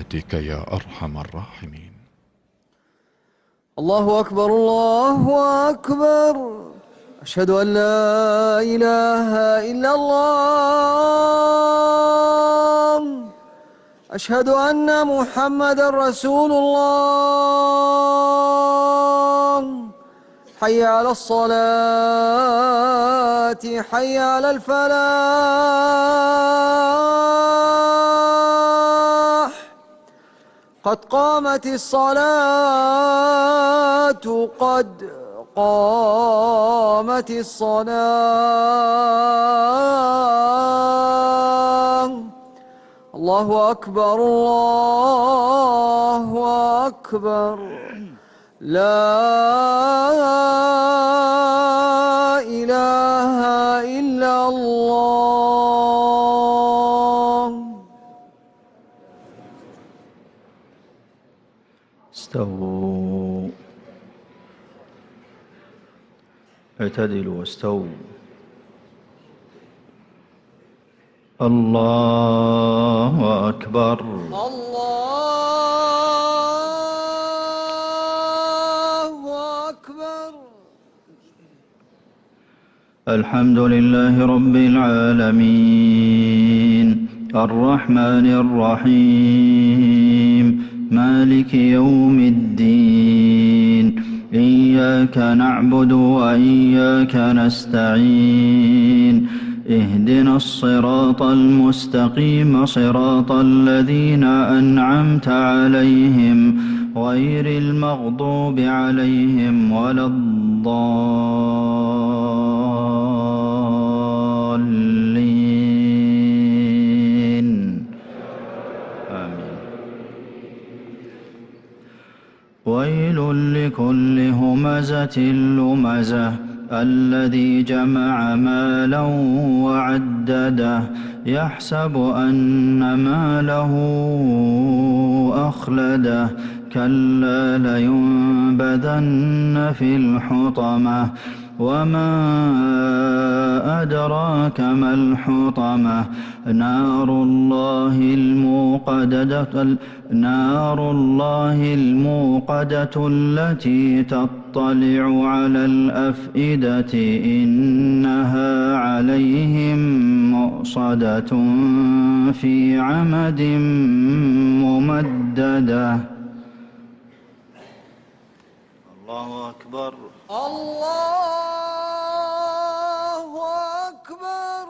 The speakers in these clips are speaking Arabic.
برحمتك يا أرحم الراحمين. الله أكبر الله أكبر، أشهد أن لا إله إلا الله، أشهد أن محمدا رسول الله. حي على الصلاة، حي على الفلاح، قد قامت الصلاة، قد قامت الصلاة. الله أكبر الله أكبر، لا إله إلا الله. استووا، اعتدلوا واستووا. الله أكبر الله أكبر. الحمد لله رب العالمين، الرحمن الرحيم، مالك يوم الدين. إياك نعبد وإياك نستعين، اهدنا الصراط المستقيم، صراط الذين أنعمت عليهم، غير المغضوب عليهم ولا الضالين. آمين. ويل لكل همزة لمزة، الذي جمع مالا وعدده، يحسب أن ماله أخلده، كلا لينبذن في الحطمة، وما أدراك ما الحطمة، نار الله الموقدة التي تطلع على الأفئدة، إنها عليهم مؤصدة في عمد ممددة. الله أكبر الله أكبر.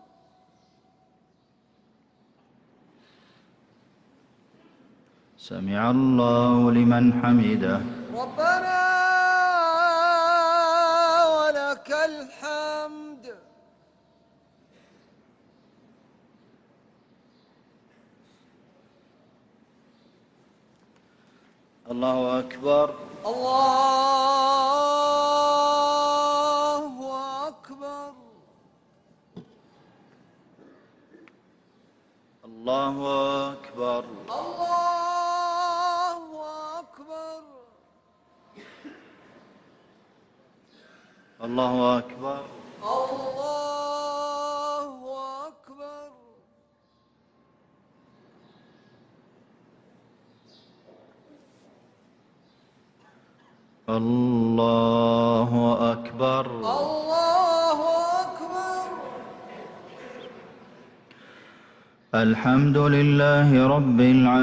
سمع الله لمن حمده. ربنا ولك الحمد. الله أكبر الله أكبر. الله أكبر الله أكبر. الله أكبر الله أكبر. الله أكبر. الله أكبر. الحمد لله رب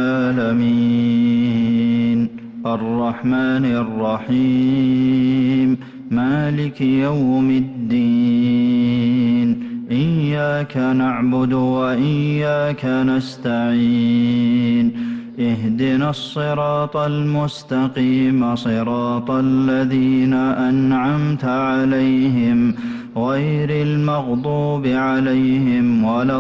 العالمين، الرحمن الرحيم، مالك يوم الدين. إياك نعبد وإياك نستعين، اهدنا الصراط المستقيم، صراط الذين أنعمت عليهم، غير المغضوب عليهم ولا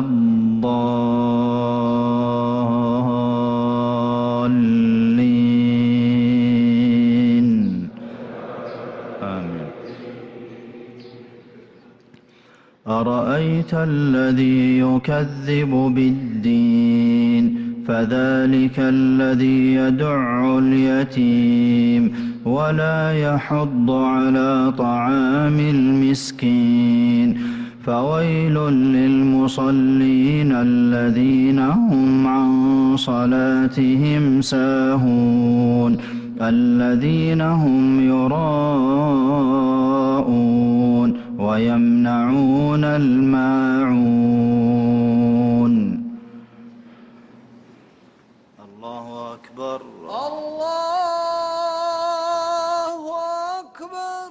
الضالين. آمين. أرأيت الذي يكذب بالدين، فذلك الذي يدع اليتيم، ولا يحض على طعام المسكين، فويل للمصلين الذين هم عن صلاتهم ساهون الذين هم يراءون ويمنعون الماعون. الله أكبر. الله أكبر.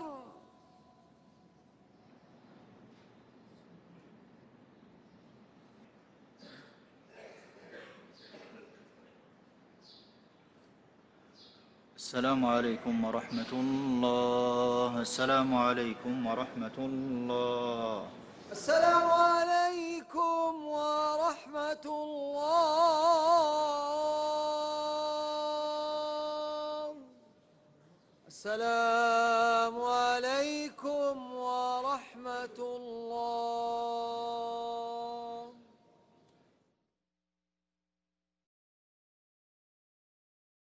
السلام عليكم ورحمة الله. السلام عليكم ورحمة الله. السلام عليكم ورحمة الله. السلام